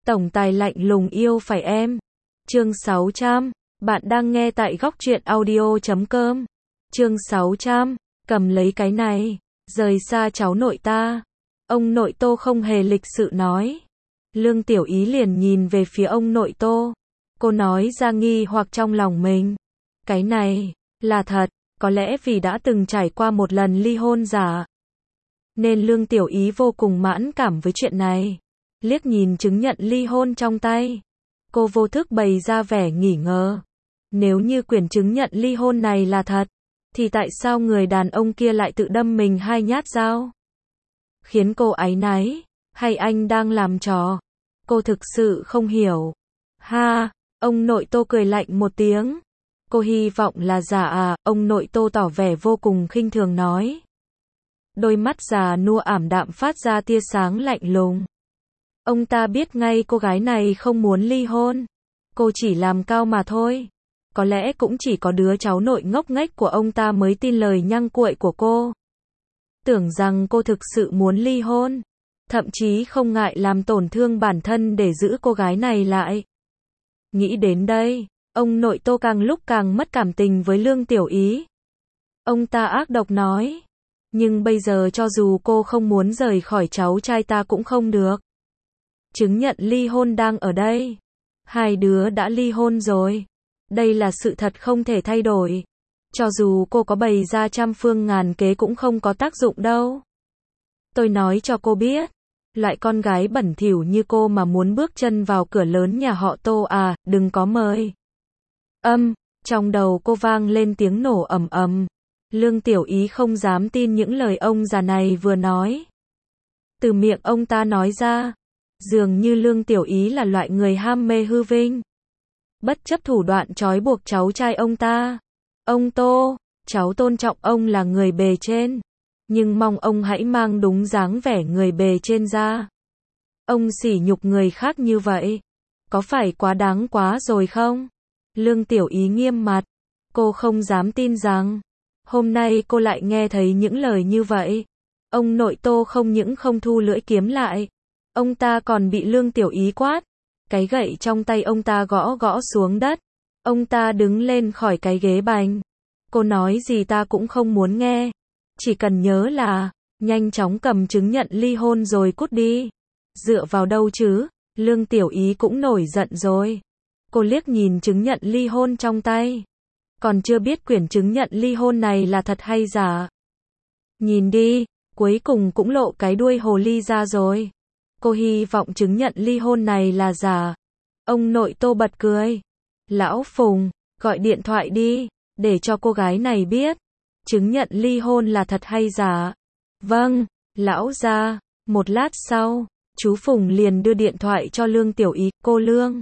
Tổng tài lạnh lùng yêu phải em. Chương 600. Bạn đang nghe tại góc truyện audio.com. Chương 600. Cầm lấy cái này, rời xa cháu nội ta. Ông nội Tô không hề lịch sự nói. Lương Tiểu Ý liền nhìn về phía ông nội Tô. Cô nói ra nghi hoặc trong lòng mình. Cái này, là thật, có lẽ vì đã từng trải qua một lần ly hôn giả. Nên Lương Tiểu Ý vô cùng mãn cảm với chuyện này. Liếc nhìn chứng nhận ly hôn trong tay. Cô vô thức bày ra vẻ nghi ngờ. Nếu như quyển chứng nhận ly hôn này là thật, thì tại sao người đàn ông kia lại tự đâm mình 2 nhát dao? Khiến cô áy náy, hay anh đang làm trò? Cô thực sự không hiểu. Ha, ông nội Tô cười lạnh một tiếng. Cô hy vọng là giả à? Ông nội Tô tỏ vẻ vô cùng khinh thường nói. Đôi mắt già nua ảm đạm phát ra tia sáng lạnh lùng. Ông ta biết ngay cô gái này không muốn ly hôn. Cô chỉ làm cao mà thôi. Có lẽ cũng chỉ có đứa cháu nội ngốc nghếch của ông ta mới tin lời nhăng cuội của cô. Tưởng rằng cô thực sự muốn ly hôn. Thậm chí không ngại làm tổn thương bản thân để giữ cô gái này lại. Nghĩ đến đây, ông nội Tô càng lúc càng mất cảm tình với Lương Tiểu Ý. Ông ta ác độc nói. Nhưng bây giờ cho dù cô không muốn rời khỏi cháu trai ta cũng không được. Chứng nhận ly hôn đang ở đây. Hai đứa đã ly hôn rồi. Đây là sự thật không thể thay đổi. Cho dù cô có bày ra trăm phương ngàn kế cũng không có tác dụng đâu. Tôi nói cho cô biết. Loại con gái bẩn thỉu như cô mà muốn bước chân vào cửa lớn nhà họ Tô à, đừng có mời. Trong đầu cô vang lên tiếng nổ ầm ầm. Lương Tiểu Ý không dám tin những lời ông già này vừa nói. Từ miệng ông ta nói ra. Dường như Lương Tiểu Ý là loại người ham mê hư vinh. Bất chấp thủ đoạn trói buộc cháu trai ông ta. Ông Tô, cháu tôn trọng ông là người bề trên. Nhưng mong ông hãy mang đúng dáng vẻ người bề trên ra. Ông sỉ nhục người khác như vậy. Có phải quá đáng quá rồi không? Lương Tiểu Ý nghiêm mặt. Cô không dám tin rằng. Hôm nay cô lại nghe thấy những lời như vậy. Ông nội Tô không những không thu lưỡi kiếm lại. Ông ta còn bị Lương Tiểu Ý quát. Cái gậy trong tay ông ta gõ gõ xuống đất. Ông ta đứng lên khỏi cái ghế bành. Cô nói gì ta cũng không muốn nghe. Chỉ cần nhớ là, nhanh chóng cầm chứng nhận ly hôn rồi cút đi. Dựa vào đâu chứ? Lương Tiểu Ý cũng nổi giận rồi. Cô liếc nhìn chứng nhận ly hôn trong tay. Còn chưa biết quyển chứng nhận ly hôn này là thật hay giả. Nhìn đi, cuối cùng cũng lộ cái đuôi hồ ly ra rồi. Cô hy vọng chứng nhận ly hôn này là giả. Ông nội Tô bật cười. Lão Phùng, gọi điện thoại đi, để cho cô gái này biết. Chứng nhận ly hôn là thật hay giả. Vâng, lão gia. Một lát sau, chú Phùng liền đưa điện thoại cho Lương Tiểu Ý. Cô Lương.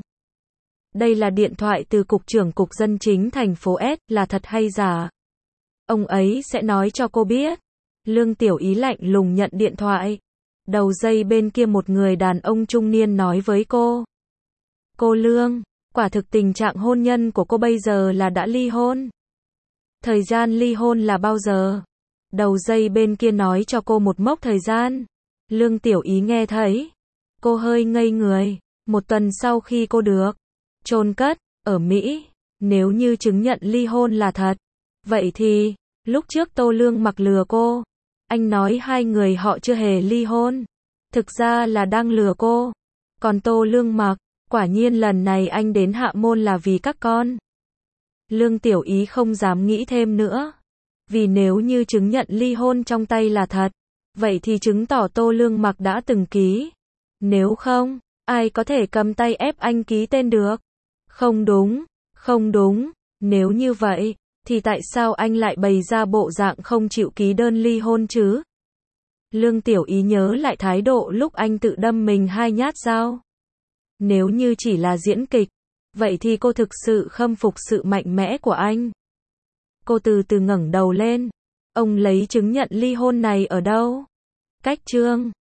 Đây là điện thoại từ Cục trưởng Cục Dân Chính thành phố S, là thật hay giả? Ông ấy sẽ nói cho cô biết. Lương Tiểu Ý lạnh lùng nhận điện thoại. Đầu dây bên kia một người đàn ông trung niên nói với cô. Cô Lương, quả thực tình trạng hôn nhân của cô bây giờ là đã ly hôn. Thời gian ly hôn là bao giờ? Đầu dây bên kia nói cho cô một mốc thời gian. Lương Tiểu Ý nghe thấy. Cô hơi ngây người. 1 tuần sau khi cô được chôn cất ở Mỹ. Nếu như chứng nhận ly hôn là thật. Vậy thì, lúc trước Tô Lương Mặc lừa cô. Anh nói hai người họ chưa hề ly hôn. Thực ra là đang lừa cô. Còn Tô Lương Mặc, quả nhiên lần này anh đến Hạ Môn là vì các con. Lương Tiểu Ý không dám nghĩ thêm nữa. Vì nếu như chứng nhận ly hôn trong tay là thật, vậy thì chứng tỏ Tô Lương Mặc đã từng ký. Nếu không, ai có thể cầm tay ép anh ký tên được? Không đúng, không đúng. Nếu như vậy, thì tại sao anh lại bày ra bộ dạng không chịu ký đơn ly hôn chứ? Lương Tiểu Ý nhớ lại thái độ lúc anh tự đâm mình 2 nhát dao. Nếu như chỉ là diễn kịch, vậy thì cô thực sự khâm phục sự mạnh mẽ của anh. Cô từ từ ngẩng đầu lên. Ông lấy chứng nhận ly hôn này ở đâu? Cách chương